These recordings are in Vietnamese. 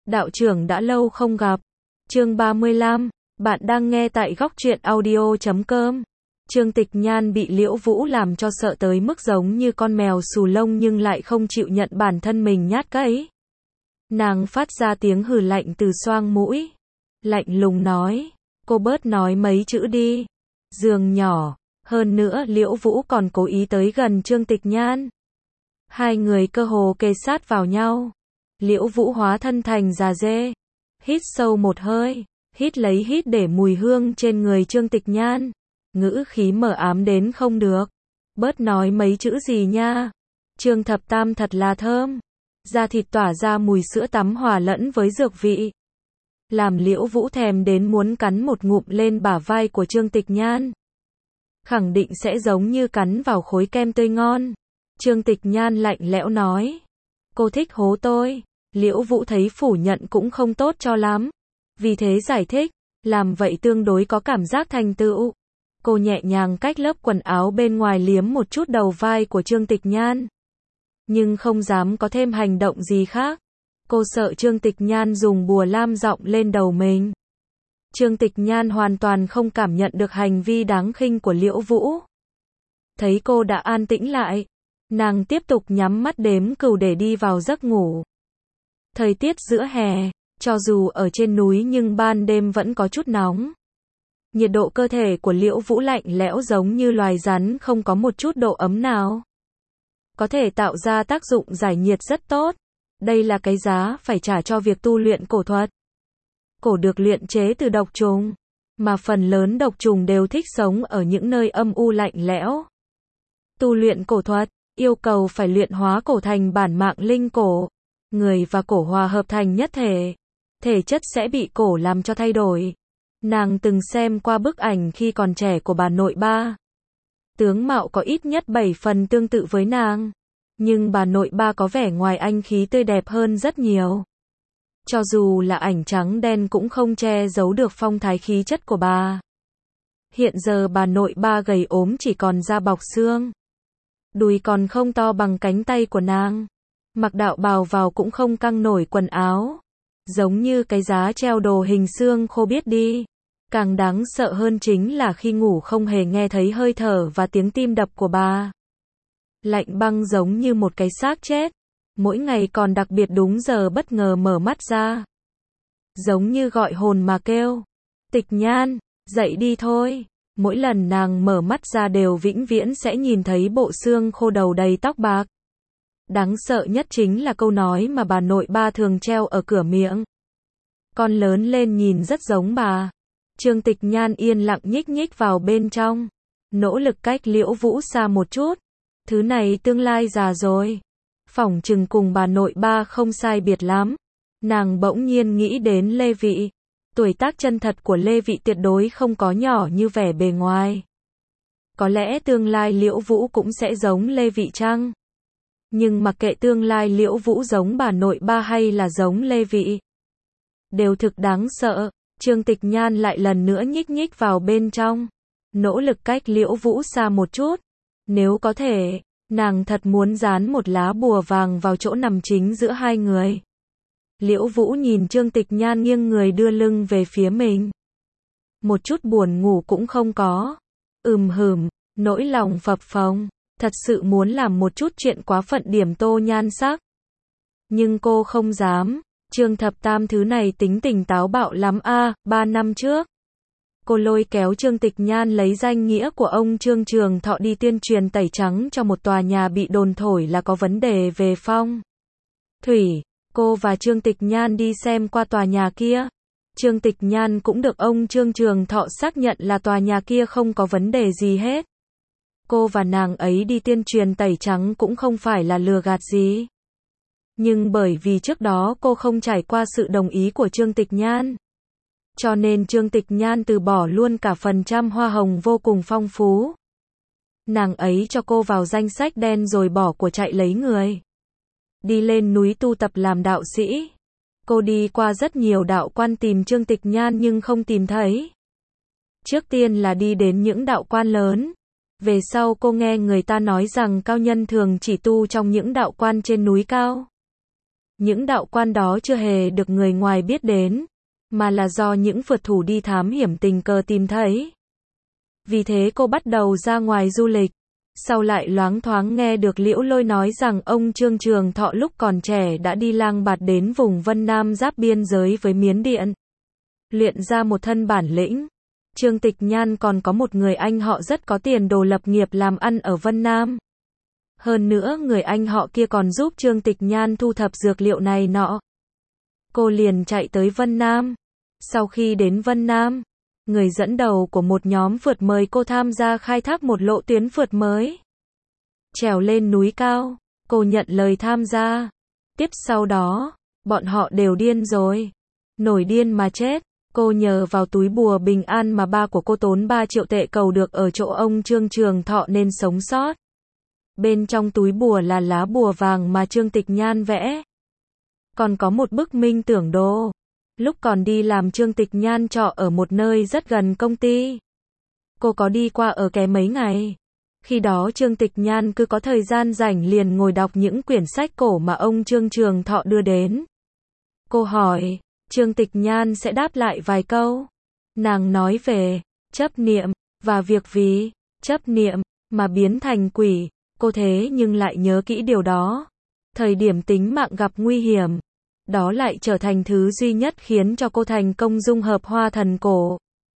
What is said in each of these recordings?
Đạo trưởng đã lâu không gặp. Chương 35, bạn đang nghe tại góc truyện audio.com. Trương Tịch Nhan bị Liễu Vũ làm cho sợ tới mức giống như con mèo xù lông nhưng lại không chịu nhận bản thân mình nhát cẫy. Nàng phát ra tiếng hừ lạnh từ xoang mũi. Lạnh lùng nói, cô bớt nói mấy chữ đi. Giường nhỏ, hơn nữa Liễu Vũ còn cố ý tới gần Trương Tịch Nhan. Hai người cơ hồ kề sát vào nhau. Liễu Vũ hóa thân thành già dê. Hít sâu một hơi, hít lấy hít để mùi hương trên người Trương Tịch Nhan. Ngữ khí mờ ám đến không được. Bớt nói mấy chữ gì nha. Trương Thập Tam thật là thơm. Da thịt tỏa ra mùi sữa tắm hòa lẫn với dược vị. Làm Liễu Vũ thèm đến muốn cắn một ngụm lên bả vai của Trương Tịch Nhan. Khẳng định sẽ giống như cắn vào khối kem tươi ngon. Trương Tịch Nhan lạnh lẽo nói. Cô thích hố tôi. Liễu Vũ thấy phủ nhận cũng không tốt cho lắm. Vì thế giải thích, làm vậy tương đối có cảm giác thành tựu. Cô nhẹ nhàng cách lớp quần áo bên ngoài liếm một chút đầu vai của Trương Tịch Nhan. Nhưng không dám có thêm hành động gì khác. Cô sợ Trương Tịch Nhan dùng bùa lam giọng lên đầu mình. Trương Tịch Nhan hoàn toàn không cảm nhận được hành vi đáng khinh của Liễu Vũ. Thấy cô đã an tĩnh lại, nàng tiếp tục nhắm mắt đếm cừu để đi vào giấc ngủ. Thời tiết giữa hè, cho dù ở trên núi nhưng ban đêm vẫn có chút nóng. Nhiệt độ cơ thể của Liễu Vũ lạnh lẽo giống như loài rắn không có một chút độ ấm nào. Có thể tạo ra tác dụng giải nhiệt rất tốt. Đây là cái giá phải trả cho việc tu luyện cổ thuật. Cổ được luyện chế từ độc trùng, mà phần lớn độc trùng đều thích sống ở những nơi âm u lạnh lẽo. Tu luyện cổ thuật, yêu cầu phải luyện hóa cổ thành bản mạng linh cổ. Người và cổ hòa hợp thành nhất thể. Thể chất sẽ bị cổ làm cho thay đổi. Nàng từng xem qua bức ảnh khi còn trẻ của bà nội ba. Tướng mạo có ít nhất 7 phần tương tự với nàng. Nhưng bà nội ba có vẻ ngoài anh khí tươi đẹp hơn rất nhiều. Cho dù là ảnh trắng đen cũng không che giấu được phong thái khí chất của bà. Hiện giờ bà nội ba gầy ốm chỉ còn da bọc xương. Đùi còn không to bằng cánh tay của nàng. Mặc đạo bào vào cũng không căng nổi quần áo. Giống như cái giá treo đồ hình xương khô biết đi. Càng đáng sợ hơn chính là khi ngủ không hề nghe thấy hơi thở và tiếng tim đập của bà. Lạnh băng giống như một cái xác chết. Mỗi ngày còn đặc biệt đúng giờ bất ngờ mở mắt ra. Giống như gọi hồn mà kêu. Tịch Nhan, dậy đi thôi. Mỗi lần nàng mở mắt ra đều vĩnh viễn sẽ nhìn thấy bộ xương khô đầu đầy tóc bạc. Đáng sợ nhất chính là câu nói mà bà nội ba thường treo ở cửa miệng. Con lớn lên nhìn rất giống bà. Trương Tịch Nhan yên lặng nhích nhích vào bên trong. Nỗ lực cách Liễu Vũ xa một chút. Thứ này tương lai già rồi. Phỏng chừng cùng bà nội ba không sai biệt lắm. Nàng bỗng nhiên nghĩ đến Lê Vị. Tuổi tác chân thật của Lê Vị tuyệt đối không có nhỏ như vẻ bề ngoài. Có lẽ tương lai Liễu Vũ cũng sẽ giống Lê Vị chăng? Nhưng mặc kệ tương lai Liễu Vũ giống bà nội ba hay là giống Lê Vị, đều thực đáng sợ. Trương Tịch Nhan lại lần nữa nhích nhích vào bên trong. Nỗ lực cách Liễu Vũ xa một chút. Nếu có thể, nàng thật muốn dán một lá bùa vàng vào chỗ nằm chính giữa hai người. Liễu Vũ nhìn Trương Tịch Nhan nghiêng người đưa lưng về phía mình. Một chút buồn ngủ cũng không có. Hửm, nỗi lòng phập phồng. Thật sự muốn làm một chút chuyện quá phận điểm tô nhan sắc. Nhưng cô không dám. Trương Thập Tam thứ này tính tình táo bạo lắm a. 3 năm trước, cô lôi kéo Trương Tịch Nhan lấy danh nghĩa của ông Trương Trường Thọ đi tuyên truyền tẩy trắng cho một tòa nhà bị đồn thổi là có vấn đề về phong thủy. Cô và Trương Tịch Nhan đi xem qua tòa nhà kia. Trương Tịch Nhan cũng được ông Trương Trường Thọ xác nhận là tòa nhà kia không có vấn đề gì hết. Cô và nàng ấy đi tuyên truyền tẩy trắng cũng không phải là lừa gạt gì. Nhưng bởi vì trước đó cô không trải qua sự đồng ý của Trương Tịch Nhan, cho nên Trương Tịch Nhan từ bỏ luôn cả phần trăm hoa hồng vô cùng phong phú. Nàng ấy cho cô vào danh sách đen rồi bỏ của chạy lấy người. Đi lên núi tu tập làm đạo sĩ. Cô đi qua rất nhiều đạo quan tìm Trương Tịch Nhan nhưng không tìm thấy. Trước tiên là đi đến những đạo quan lớn. Về sau cô nghe người ta nói rằng cao nhân thường chỉ tu trong những đạo quan trên núi cao. Những đạo quan đó chưa hề được người ngoài biết đến, mà là do những phượt thủ đi thám hiểm tình cờ tìm thấy. Vì thế cô bắt đầu ra ngoài du lịch. Sau lại loáng thoáng nghe được Liễu Lôi nói rằng ông Trương Trường Thọ lúc còn trẻ đã đi lang bạt đến vùng Vân Nam giáp biên giới với Miến Điện, luyện ra một thân bản lĩnh. Trương Tịch Nhan còn có một người anh họ rất có tiền đồ lập nghiệp làm ăn ở Vân Nam. Hơn nữa người anh họ kia còn giúp Trương Tịch Nhan thu thập dược liệu này nọ. Cô liền chạy tới Vân Nam. Sau khi đến Vân Nam, người dẫn đầu của một nhóm phượt mời cô tham gia khai thác một lộ tuyến phượt mới. Trèo lên núi cao, cô nhận lời tham gia. Tiếp sau đó, bọn họ đều điên rồi. Nổi điên mà chết. Cô nhờ vào túi bùa bình an mà ba của cô tốn 3 triệu tệ cầu được ở chỗ ông Trương Trường Thọ nên sống sót. Bên trong túi bùa là lá bùa vàng mà Trương Tịch Nhan vẽ. Còn có một bức minh tưởng đồ. Lúc còn đi làm Trương Tịch Nhan trọ ở một nơi rất gần công ty. Cô có đi qua ở ké mấy ngày. Khi đó Trương Tịch Nhan cứ có thời gian rảnh liền ngồi đọc những quyển sách cổ mà ông Trương Trường Thọ đưa đến. Cô hỏi, Trương Tịch Nhan sẽ đáp lại vài câu. Nàng nói về chấp niệm và việc vì chấp niệm mà biến thành quỷ. Cô thế nhưng lại nhớ kỹ điều đó. Thời điểm tính mạng gặp nguy hiểm, đó lại trở thành thứ duy nhất khiến cho cô thành công dung hợp hoa thần cổ.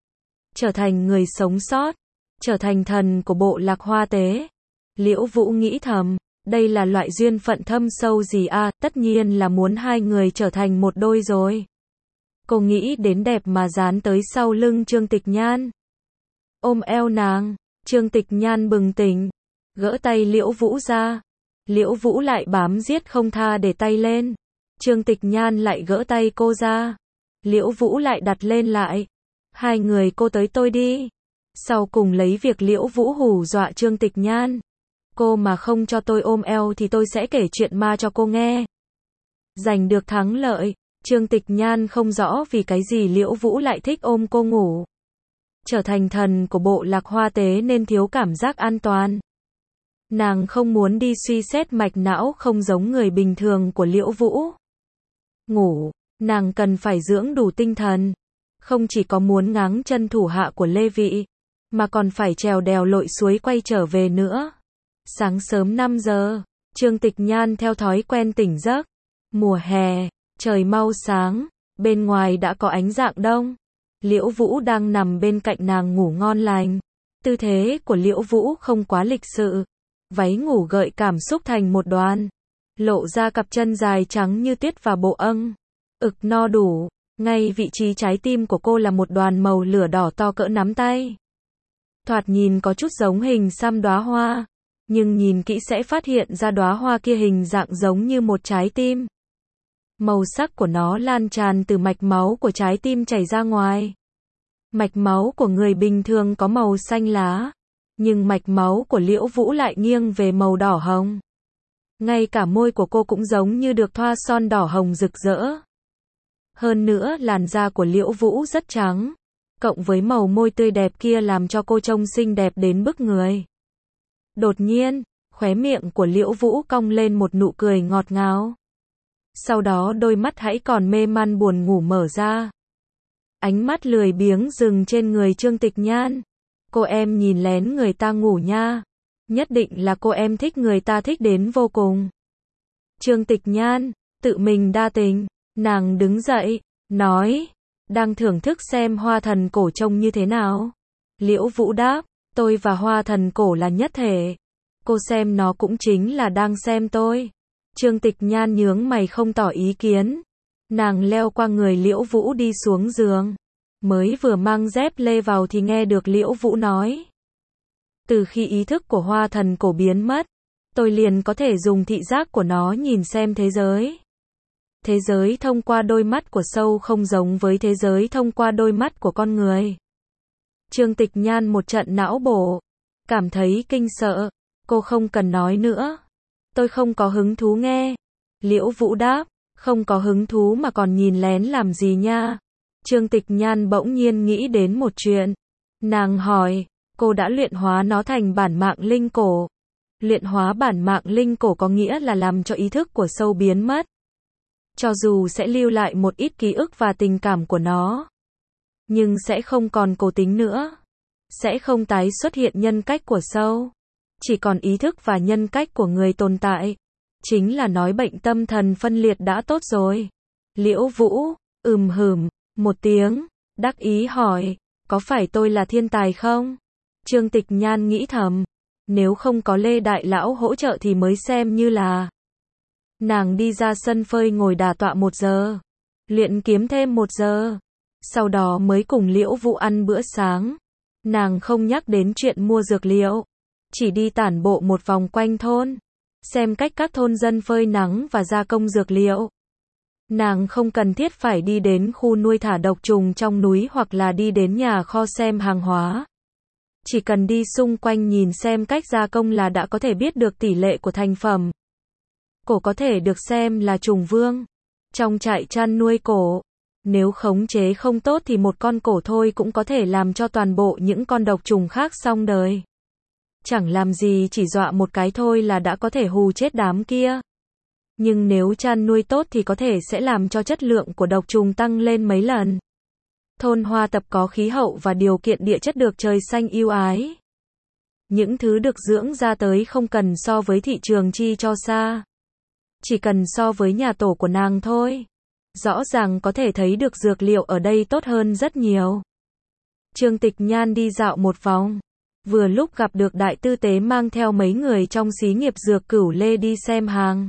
Trở thành người sống sót, trở thành thần của bộ lạc hoa tế. Liễu Vũ nghĩ thầm, đây là loại duyên phận thâm sâu gì à, tất nhiên là muốn hai người trở thành một đôi rồi. Cô nghĩ đến đẹp mà dán tới sau lưng Trương Tịch Nhan. Ôm eo nàng, Trương Tịch Nhan bừng tỉnh, gỡ tay Liễu Vũ ra. Liễu Vũ lại bám giết không tha để tay lên. Trương Tịch Nhan lại gỡ tay cô ra. Liễu Vũ lại đặt lên lại. Hai người cô tới tôi đi. Sau cùng lấy việc Liễu Vũ hù dọa Trương Tịch Nhan. Cô mà không cho tôi ôm eo thì tôi sẽ kể chuyện ma cho cô nghe. Giành được thắng lợi, Trương Tịch Nhan không rõ vì cái gì Liễu Vũ lại thích ôm cô ngủ. Trở thành thần của bộ lạc hoa tế nên thiếu cảm giác an toàn. Nàng không muốn đi suy xét mạch não không giống người bình thường của Liễu Vũ. Ngủ, nàng cần phải dưỡng đủ tinh thần. Không chỉ có muốn ngáng chân thủ hạ của Lê Vị, mà còn phải trèo đèo lội suối quay trở về nữa. Sáng sớm 5 giờ, Trương Tịch Nhan theo thói quen tỉnh giấc. Mùa hè, trời mau sáng, bên ngoài đã có ánh rạng đông. Liễu Vũ đang nằm bên cạnh nàng ngủ ngon lành. Tư thế của Liễu Vũ không quá lịch sự. Váy ngủ gợi cảm xúc thành một đoàn. Lộ ra cặp chân dài trắng như tuyết và bộ âng. Ực no đủ. Ngay vị trí trái tim của cô là một đoàn màu lửa đỏ to cỡ nắm tay. Thoạt nhìn có chút giống hình xăm đóa hoa. Nhưng nhìn kỹ sẽ phát hiện ra đóa hoa kia hình dạng giống như một trái tim. Màu sắc của nó lan tràn từ mạch máu của trái tim chảy ra ngoài. Mạch máu của người bình thường có màu xanh lá. Nhưng mạch máu của Liễu Vũ lại nghiêng về màu đỏ hồng. Ngay cả môi của cô cũng giống như được thoa son đỏ hồng rực rỡ. Hơn nữa làn da của Liễu Vũ rất trắng. Cộng với màu môi tươi đẹp kia làm cho cô trông xinh đẹp đến bức người. Đột nhiên, khóe miệng của Liễu Vũ cong lên một nụ cười ngọt ngào. Sau đó đôi mắt hãy còn mê man buồn ngủ mở ra. Ánh mắt lười biếng dừng trên người Trương Tịch Nhan. Cô em nhìn lén người ta ngủ nha. Nhất định là cô em thích người ta thích đến vô cùng. Trương Tịch Nhan, tự mình đa tình. Nàng đứng dậy, nói, đang thưởng thức xem hoa thần cổ trông như thế nào. Liễu Vũ đáp, tôi và hoa thần cổ là nhất thể. Cô xem nó cũng chính là đang xem tôi. Trương Tịch Nhan nhướng mày không tỏ ý kiến. Nàng leo qua người Liễu Vũ đi xuống giường. Mới vừa mang dép lê vào thì nghe được Liễu Vũ nói. Từ khi ý thức của hoa thần cổ biến mất, tôi liền có thể dùng thị giác của nó nhìn xem thế giới. Thế giới thông qua đôi mắt của sâu không giống với thế giới thông qua đôi mắt của con người. Trương Tịch Nhan một trận não bổ. Cảm thấy kinh sợ. Cô không cần nói nữa. Tôi không có hứng thú nghe. Liễu Vũ đáp. Không có hứng thú mà còn nhìn lén làm gì nha. Trương Tịch Nhan bỗng nhiên nghĩ đến một chuyện. Nàng hỏi. Cô đã luyện hóa nó thành bản mạng linh cổ. Luyện hóa bản mạng linh cổ có nghĩa là làm cho ý thức của sâu biến mất. Cho dù sẽ lưu lại một ít ký ức và tình cảm của nó, nhưng sẽ không còn cố tính nữa. Sẽ không tái xuất hiện nhân cách của sâu. Chỉ còn ý thức và nhân cách của người tồn tại. Chính là nói bệnh tâm thần phân liệt đã tốt rồi. Liễu Vũ, một tiếng, đắc ý hỏi, có phải tôi là thiên tài không? Trương Tịch Nhan nghĩ thầm, nếu không có Lê Đại Lão hỗ trợ thì mới xem như là. Nàng đi ra sân phơi ngồi đả tọa 1 giờ, luyện kiếm thêm 1 giờ, sau đó mới cùng Liễu Vũ ăn bữa sáng. Nàng không nhắc đến chuyện mua dược liệu, chỉ đi tản bộ một vòng quanh thôn, xem cách các thôn dân phơi nắng và gia công dược liệu. Nàng không cần thiết phải đi đến khu nuôi thả độc trùng trong núi hoặc là đi đến nhà kho xem hàng hóa. Chỉ cần đi xung quanh nhìn xem cách gia công là đã có thể biết được tỷ lệ của thành phẩm. Cổ có thể được xem là trùng vương. Trong trại chăn nuôi cổ, nếu khống chế không tốt thì một con cổ thôi cũng có thể làm cho toàn bộ những con độc trùng khác xong đời. Chẳng làm gì chỉ dọa một cái thôi là đã có thể hù chết đám kia. Nhưng nếu chăn nuôi tốt thì có thể sẽ làm cho chất lượng của độc trùng tăng lên mấy lần. Thôn Hoa Tập có khí hậu và điều kiện địa chất được trời xanh ưu ái. Những thứ được dưỡng ra tới không cần so với thị trường chi cho xa. Chỉ cần so với nhà tổ của nàng thôi. Rõ ràng có thể thấy được dược liệu ở đây tốt hơn rất nhiều. Trương Tịch Nhan đi dạo một vòng. Vừa lúc gặp được đại tư tế mang theo mấy người trong xí nghiệp dược Cửu Lê đi xem hàng.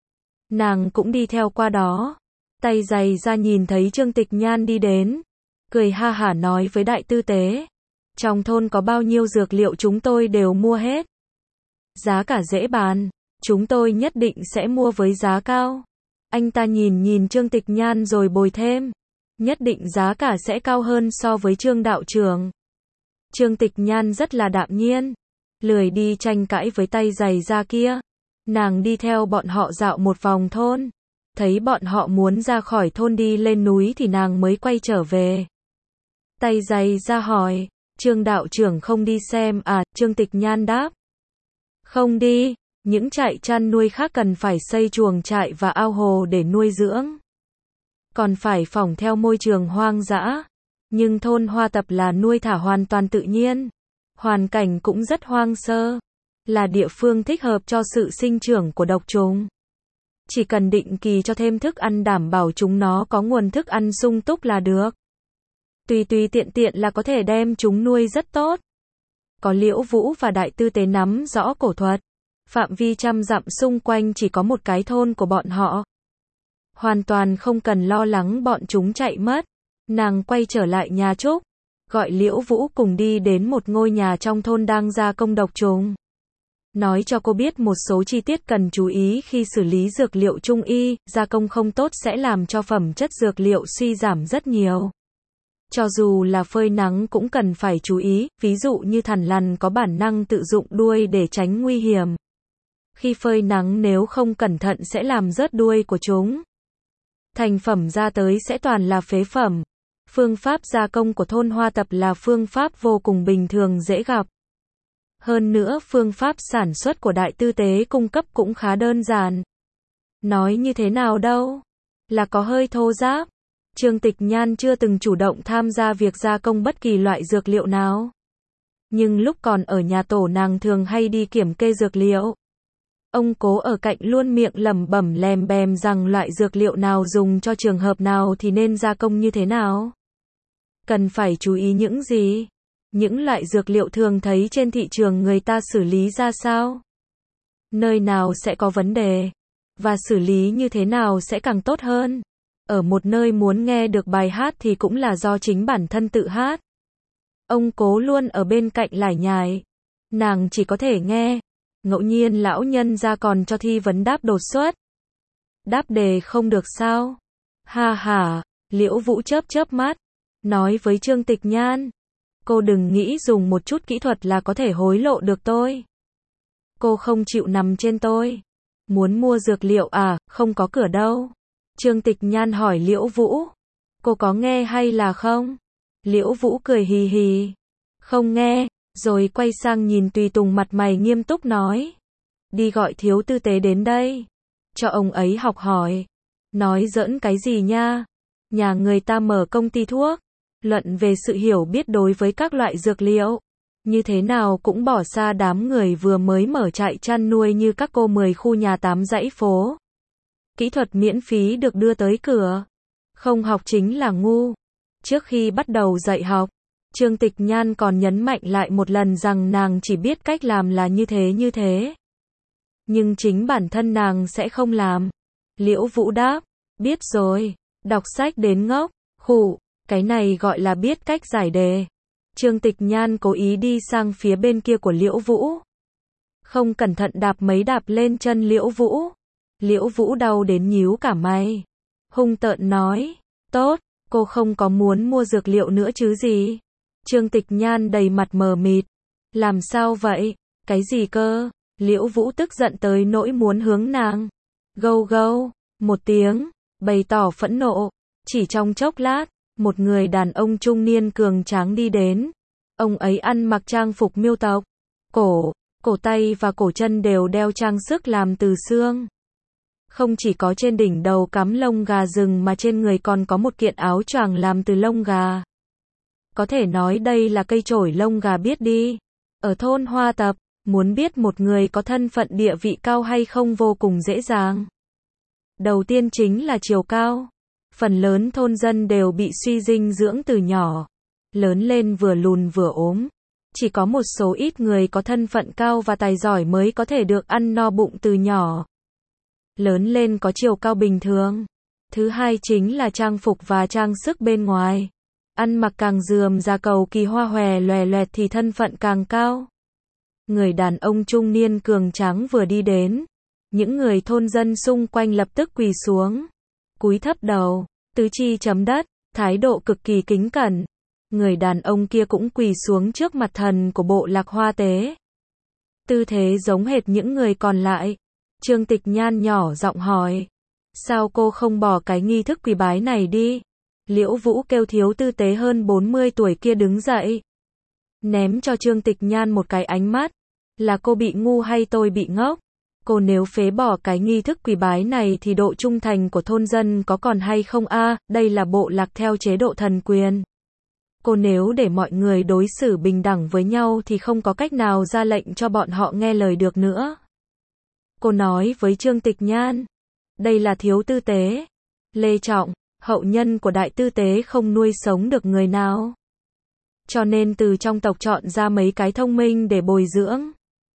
Nàng cũng đi theo qua đó. Tay giày ra nhìn thấy Trương Tịch Nhan đi đến. Cười ha hả nói với đại tư tế. Trong thôn có bao nhiêu dược liệu chúng tôi đều mua hết. Giá cả dễ bán. Chúng tôi nhất định sẽ mua với giá cao. Anh ta nhìn Trương Tịch Nhan rồi bồi thêm. Nhất định giá cả sẽ cao hơn so với Trương đạo trưởng. Trương Tịch Nhan rất là đạm nhiên. Lười đi tranh cãi với tay giày ra kia. Nàng đi theo bọn họ dạo một vòng thôn. Thấy bọn họ muốn ra khỏi thôn đi lên núi thì nàng mới quay trở về. Tay giày ra hỏi, Trương đạo trưởng không đi xem à? Trương Tịch Nhan đáp. Không đi, những trại chăn nuôi khác cần phải xây chuồng trại và ao hồ để nuôi dưỡng. Còn phải phỏng theo môi trường hoang dã. Nhưng thôn Hoa Tập là nuôi thả hoàn toàn tự nhiên. Hoàn cảnh cũng rất hoang sơ. Là địa phương thích hợp cho sự sinh trưởng của độc trùng. Chỉ cần định kỳ cho thêm thức ăn đảm bảo chúng nó có nguồn thức ăn sung túc là được. Tùy tiện là có thể đem chúng nuôi rất tốt. Có Liễu Vũ và đại tư tế nắm rõ cổ thuật. Phạm vi 100 dặm xung quanh chỉ có một cái thôn của bọn họ. Hoàn toàn không cần lo lắng bọn chúng chạy mất. Nàng quay trở lại nhà Trúc. Gọi Liễu Vũ cùng đi đến một ngôi nhà trong thôn đang gia công độc trùng. Nói cho cô biết một số chi tiết cần chú ý khi xử lý dược liệu trung y, gia công không tốt sẽ làm cho phẩm chất dược liệu suy giảm rất nhiều. Cho dù là phơi nắng cũng cần phải chú ý, ví dụ như thằn lằn có bản năng tự dụng đuôi để tránh nguy hiểm. Khi phơi nắng nếu không cẩn thận sẽ làm rớt đuôi của chúng. Thành phẩm ra tới sẽ toàn là phế phẩm. Phương pháp gia công của thôn Hoa Tập là phương pháp vô cùng bình thường dễ gặp. Hơn nữa phương pháp sản xuất của đại tư tế cung cấp cũng khá đơn giản. Nói như thế nào đâu? Là có hơi thô ráp. Trương Tịch Nhan chưa từng chủ động tham gia việc gia công bất kỳ loại dược liệu nào. Nhưng lúc còn ở nhà tổ nàng thường hay đi kiểm kê dược liệu. Ông Cố ở cạnh luôn miệng lẩm bẩm lèm bèm rằng loại dược liệu nào dùng cho trường hợp nào thì nên gia công như thế nào. Cần phải chú ý những gì? Những loại dược liệu thường thấy trên thị trường người ta xử lý ra sao? Nơi nào sẽ có vấn đề? Và xử lý như thế nào sẽ càng tốt hơn? Ở một nơi muốn nghe được bài hát thì cũng là do chính bản thân tự hát. Ông Cố luôn ở bên cạnh lải nhải. Nàng chỉ có thể nghe. Ngẫu nhiên lão nhân ra còn cho thi vấn đáp đột xuất. Đáp đề không được sao? Ha ha, Liễu Vũ chớp mắt. Nói với Trương Tịch Nhan. Cô đừng nghĩ dùng một chút kỹ thuật là có thể hối lộ được tôi. Cô không chịu nằm trên tôi. Muốn mua dược liệu à, không có cửa đâu. Trương Tịch Nhan hỏi Liễu Vũ. Cô có nghe hay là không? Liễu Vũ cười hì hì. Không nghe, rồi quay sang nhìn Tùy Tùng mặt mày nghiêm túc nói. Đi gọi thiếu tư tế đến đây. Cho ông ấy học hỏi. Nói giỡn cái gì nha? Nhà người ta mở công ty thuốc, luận về sự hiểu biết đối với các loại dược liệu. Như thế nào cũng bỏ xa đám người vừa mới mở trại chăn nuôi như các cô 10 khu nhà 8 dãy phố. Kỹ thuật miễn phí được đưa tới cửa. Không học chính là ngu. Trước khi bắt đầu dạy học, Trương Tịch Nhan còn nhấn mạnh lại một lần rằng nàng chỉ biết cách làm là như thế. Nhưng chính bản thân nàng sẽ không làm. Liễu Vũ đáp, biết rồi, đọc sách đến ngốc, khụ, cái này gọi là biết cách giải đề. Trương Tịch Nhan cố ý đi sang phía bên kia của Liễu Vũ. Không cẩn thận đạp mấy đạp lên chân Liễu Vũ. Liễu Vũ đau đến nhíu cả mày. Hung tợn nói, tốt, cô không có muốn mua dược liệu nữa chứ gì. Trương Tịch Nhan đầy mặt mờ mịt. Làm sao vậy? Cái gì cơ? Liễu Vũ tức giận tới nỗi muốn hướng nàng. Gâu gâu, một tiếng, bày tỏ phẫn nộ. Chỉ trong chốc lát, một người đàn ông trung niên cường tráng đi đến. Ông ấy ăn mặc trang phục miêu tộc. Cổ tay và cổ chân đều đeo trang sức làm từ xương. Không chỉ có trên đỉnh đầu cắm lông gà rừng mà trên người còn có một kiện áo choàng làm từ lông gà. Có thể nói đây là cây chổi lông gà biết đi. Ở thôn Hoa Tập, muốn biết một người có thân phận địa vị cao hay không vô cùng dễ dàng. Đầu tiên chính là chiều cao. Phần lớn thôn dân đều bị suy dinh dưỡng từ nhỏ. Lớn lên vừa lùn vừa ốm. Chỉ có một số ít người có thân phận cao và tài giỏi mới có thể được ăn no bụng từ nhỏ. Lớn lên có chiều cao bình thường. Thứ hai chính là trang phục và trang sức bên ngoài. Ăn mặc càng rườm rà cầu kỳ hoa hòe loè loẹt thì thân phận càng cao. Người đàn ông trung niên cường tráng vừa đi đến. Những người thôn dân xung quanh lập tức quỳ xuống. Cúi thấp đầu, tứ chi chấm đất, thái độ cực kỳ kính cẩn. Người đàn ông kia cũng quỳ xuống trước mặt thần của bộ lạc Hoa Tế. Tư thế giống hệt những người còn lại. Trương Tịch Nhan nhỏ giọng hỏi. Sao cô không bỏ cái nghi thức quỳ bái này đi? Liễu Vũ kêu thiếu tư tế hơn 40 tuổi kia đứng dậy. Ném cho Trương Tịch Nhan một cái ánh mắt. Là cô bị ngu hay tôi bị ngốc? Cô nếu phế bỏ cái nghi thức quỳ bái này thì độ trung thành của thôn dân có còn hay không a? Đây là bộ lạc theo chế độ thần quyền. Cô nếu để mọi người đối xử bình đẳng với nhau thì không có cách nào ra lệnh cho bọn họ nghe lời được nữa. Cô nói với Trương Tịch Nhan. Đây là thiếu tư tế. Lê Trọng, hậu nhân của đại tư tế không nuôi sống được người nào. Cho nên từ trong tộc chọn ra mấy cái thông minh để bồi dưỡng.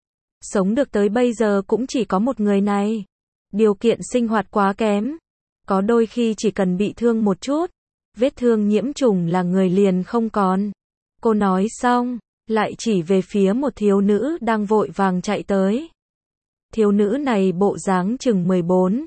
Sống được tới bây giờ cũng chỉ có một người này. Điều kiện sinh hoạt quá kém. Có đôi khi chỉ cần bị thương một chút. Vết thương nhiễm trùng là người liền không còn. Cô nói xong, lại chỉ về phía một thiếu nữ đang vội vàng chạy tới. Thiếu nữ này bộ dáng chừng 14,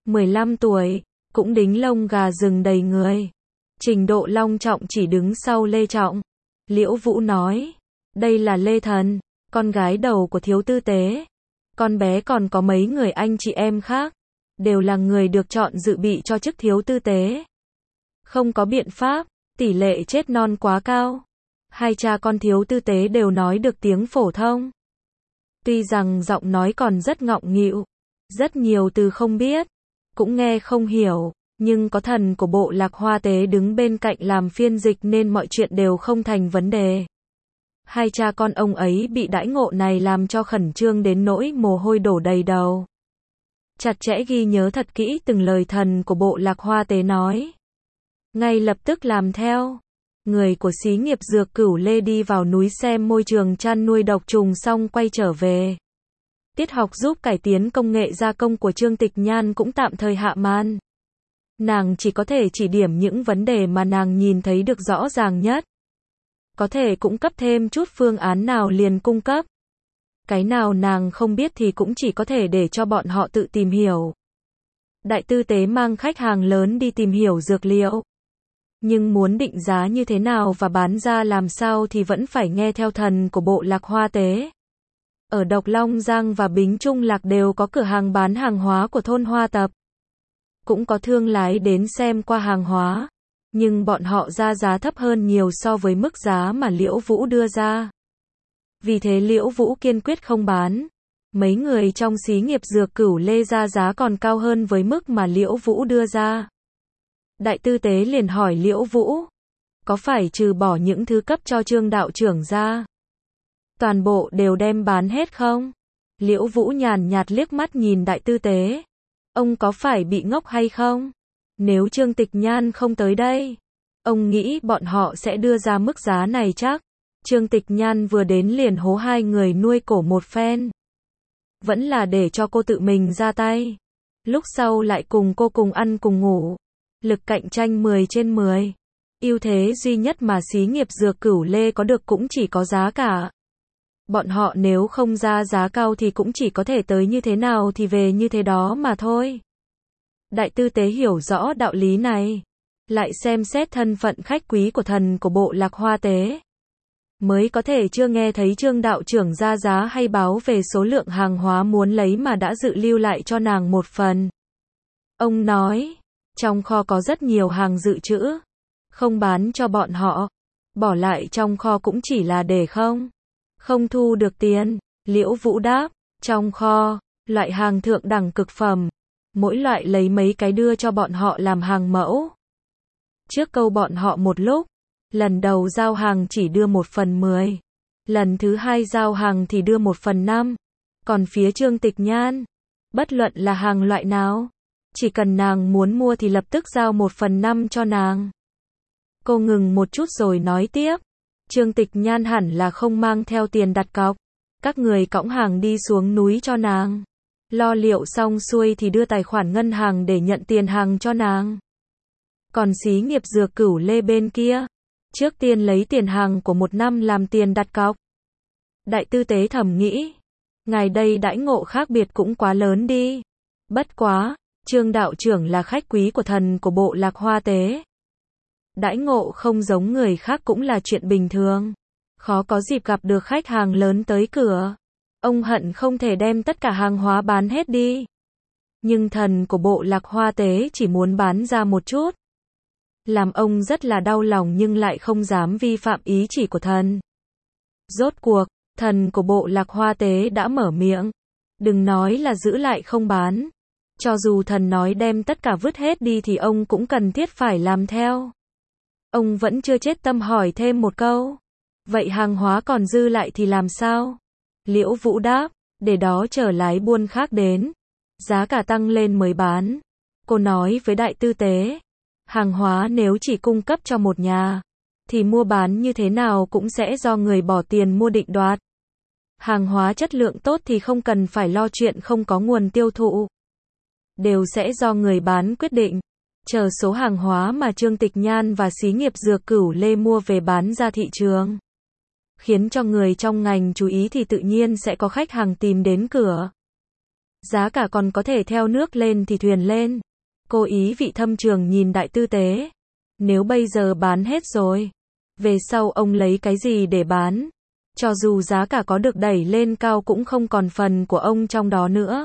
15 tuổi, cũng đính lông gà rừng đầy người. Trình độ long trọng chỉ đứng sau Lê Trọng. Liễu Vũ nói, đây là Lê Thần, con gái đầu của thiếu tư tế. Con bé còn có mấy người anh chị em khác, đều là người được chọn dự bị cho chức thiếu tư tế. Không có biện pháp, tỷ lệ chết non quá cao. Hai cha con thiếu tư tế đều nói được tiếng phổ thông. Tuy rằng giọng nói còn rất ngọng nghịu, rất nhiều từ không biết, cũng nghe không hiểu, nhưng có thần của bộ lạc Hoa Tế đứng bên cạnh làm phiên dịch nên mọi chuyện đều không thành vấn đề. Hai cha con ông ấy bị đãi ngộ này làm cho khẩn trương đến nỗi mồ hôi đổ đầy đầu. Chặt chẽ ghi nhớ thật kỹ từng lời thần của bộ lạc Hoa Tế nói. Ngay lập tức làm theo. Người của xí nghiệp dược Cửu Lê đi vào núi xem môi trường chăn nuôi độc trùng xong quay trở về. Tiết học giúp cải tiến công nghệ gia công của Trương Tịch Nhan cũng tạm thời hạ màn. Nàng chỉ có thể chỉ điểm những vấn đề mà nàng nhìn thấy được rõ ràng nhất. Có thể cũng cấp thêm chút phương án nào liền cung cấp. Cái nào nàng không biết thì cũng chỉ có thể để cho bọn họ tự tìm hiểu. Đại tư tế mang khách hàng lớn đi tìm hiểu dược liệu. Nhưng muốn định giá như thế nào và bán ra làm sao thì vẫn phải nghe theo thần của bộ lạc Hoa Tế. Ở Độc Long Giang và Bính Trung Lạc đều có cửa hàng bán hàng hóa của thôn Hoa Tập. Cũng có thương lái đến xem qua hàng hóa. Nhưng bọn họ ra giá thấp hơn nhiều so với mức giá mà Liễu Vũ đưa ra. Vì thế Liễu Vũ kiên quyết không bán. Mấy người trong xí nghiệp dược Cửu Lê ra giá còn cao hơn với mức mà Liễu Vũ đưa ra. Đại tư tế liền hỏi Liễu Vũ, có phải trừ bỏ những thứ cấp cho Trương đạo trưởng ra, toàn bộ đều đem bán hết không? Liễu Vũ nhàn nhạt liếc mắt nhìn đại tư tế. Ông có phải bị ngốc hay không? Nếu Trương Tịch Nhan không tới đây, ông nghĩ bọn họ sẽ đưa ra mức giá này chắc. Trương Tịch Nhan vừa đến liền hố hai người nuôi cổ một phen. Vẫn là để cho cô tự mình ra tay. Lúc sau lại cùng cô cùng ăn cùng ngủ. Lực cạnh tranh 10 trên 10. Ưu thế duy nhất mà xí nghiệp dược Cửu Lê có được cũng chỉ có giá cả. Bọn họ nếu không ra giá cao thì cũng chỉ có thể tới như thế nào thì về như thế đó mà thôi. Đại tư tế hiểu rõ đạo lý này. Lại xem xét thân phận khách quý của thần của bộ Lạc Hoa Tế. Mới có thể chưa nghe thấy Trương đạo trưởng ra giá hay báo về số lượng hàng hóa muốn lấy mà đã dự lưu lại cho nàng một phần. Ông nói, trong kho có rất nhiều hàng dự trữ, không bán cho bọn họ, bỏ lại trong kho cũng chỉ là để không thu được tiền. Liễu Vũ đáp, trong kho, loại hàng thượng đẳng cực phẩm, mỗi loại lấy mấy cái đưa cho bọn họ làm hàng mẫu. Trước câu bọn họ một lúc, lần đầu giao hàng chỉ đưa 1/10, lần thứ hai giao hàng thì đưa 1/5, còn phía Trương Tịch Nhan, bất luận là hàng loại nào, chỉ cần nàng muốn mua thì lập tức giao 1/5 cho nàng. Cô ngừng một chút rồi nói tiếp, Trương Tịch Nhan hẳn là không mang theo tiền đặt cọc, các người cõng hàng đi xuống núi cho nàng, lo liệu xong xuôi thì đưa tài khoản ngân hàng để nhận tiền hàng cho nàng. Còn xí nghiệp dược Cửu Lê bên kia, trước tiên lấy tiền hàng của 1 năm làm tiền đặt cọc. Đại tư tế thầm nghĩ, ngài đây đãi ngộ khác biệt cũng quá lớn đi. Bất quá, Trương đạo trưởng là khách quý của thần của bộ Lạc Hoa Tế. Đãi ngộ không giống người khác cũng là chuyện bình thường. Khó có dịp gặp được khách hàng lớn tới cửa. Ông hận không thể đem tất cả hàng hóa bán hết đi. Nhưng thần của bộ Lạc Hoa Tế chỉ muốn bán ra một chút. Làm ông rất là đau lòng nhưng lại không dám vi phạm ý chỉ của thần. Rốt cuộc, thần của bộ Lạc Hoa Tế đã mở miệng. Đừng nói là giữ lại không bán. Cho dù thần nói đem tất cả vứt hết đi thì ông cũng cần thiết phải làm theo. Ông vẫn chưa chết tâm hỏi thêm một câu. Vậy hàng hóa còn dư lại thì làm sao? Liễu Vũ đáp, để đó chờ lái buôn khác đến. Giá cả tăng lên mới bán. Cô nói với đại tư tế. Hàng hóa nếu chỉ cung cấp cho một nhà, thì mua bán như thế nào cũng sẽ do người bỏ tiền mua định đoạt. Hàng hóa chất lượng tốt thì không cần phải lo chuyện không có nguồn tiêu thụ. Đều sẽ do người bán quyết định. Chờ số hàng hóa mà Trương Tịch Nhan và xí nghiệp dược Cửu Lê mua về bán ra thị trường. Khiến cho người trong ngành chú ý thì tự nhiên sẽ có khách hàng tìm đến cửa. Giá cả còn có thể theo nước lên thì thuyền lên. Cô ý vị thâm trường nhìn đại tư tế. Nếu bây giờ bán hết rồi, về sau ông lấy cái gì để bán? Cho dù giá cả có được đẩy lên cao cũng không còn phần của ông trong đó nữa.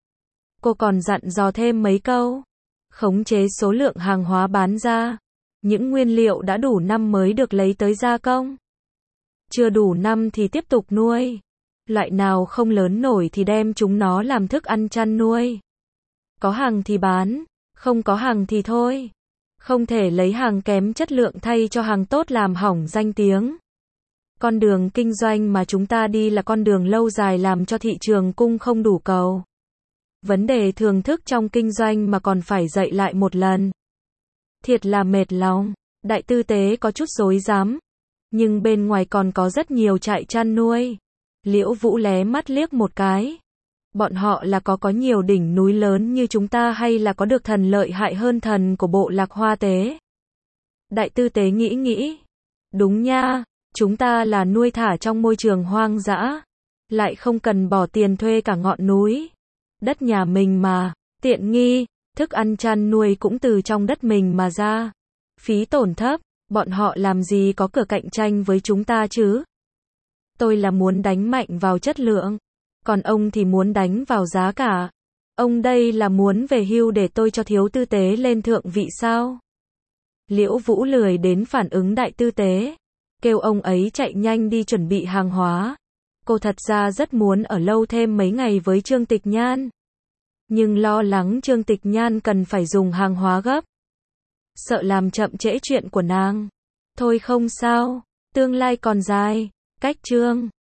Cô còn dặn dò thêm mấy câu. Khống chế số lượng hàng hóa bán ra. Những nguyên liệu đã đủ năm mới được lấy tới gia công. Chưa đủ năm thì tiếp tục nuôi. Loại nào không lớn nổi thì đem chúng nó làm thức ăn chăn nuôi. Có hàng thì bán, không có hàng thì thôi. Không thể lấy hàng kém chất lượng thay cho hàng tốt làm hỏng danh tiếng. Con đường kinh doanh mà chúng ta đi là con đường lâu dài làm cho thị trường cung không đủ cầu. Vấn đề thường thức trong kinh doanh mà còn phải dạy lại một lần. Thiệt là mệt lòng. Đại tư tế có chút rối rắm. Nhưng bên ngoài còn có rất nhiều trại chăn nuôi. Liễu Vũ lé mắt liếc một cái. Bọn họ là có nhiều đỉnh núi lớn như chúng ta hay là có được thần lợi hại hơn thần của bộ Lạc Hoa Tế? Đại tư tế nghĩ. Đúng nha, chúng ta là nuôi thả trong môi trường hoang dã. Lại không cần bỏ tiền thuê cả ngọn núi. Đất nhà mình mà, tiện nghi, thức ăn chăn nuôi cũng từ trong đất mình mà ra. Phí tổn thấp, bọn họ làm gì có cửa cạnh tranh với chúng ta chứ? Tôi là muốn đánh mạnh vào chất lượng, còn ông thì muốn đánh vào giá cả. Ông đây là muốn về hưu để tôi cho thiếu tư tế lên thượng vị sao? Liễu Vũ lười đến phản ứng đại tư tế, kêu ông ấy chạy nhanh đi chuẩn bị hàng hóa. Cô thật ra rất muốn ở lâu thêm mấy ngày với Trương Tịch Nhan. Nhưng lo lắng Trương Tịch Nhan cần phải dùng hàng hóa gấp. Sợ làm chậm trễ chuyện của nàng. Thôi không sao, tương lai còn dài. Cách Trương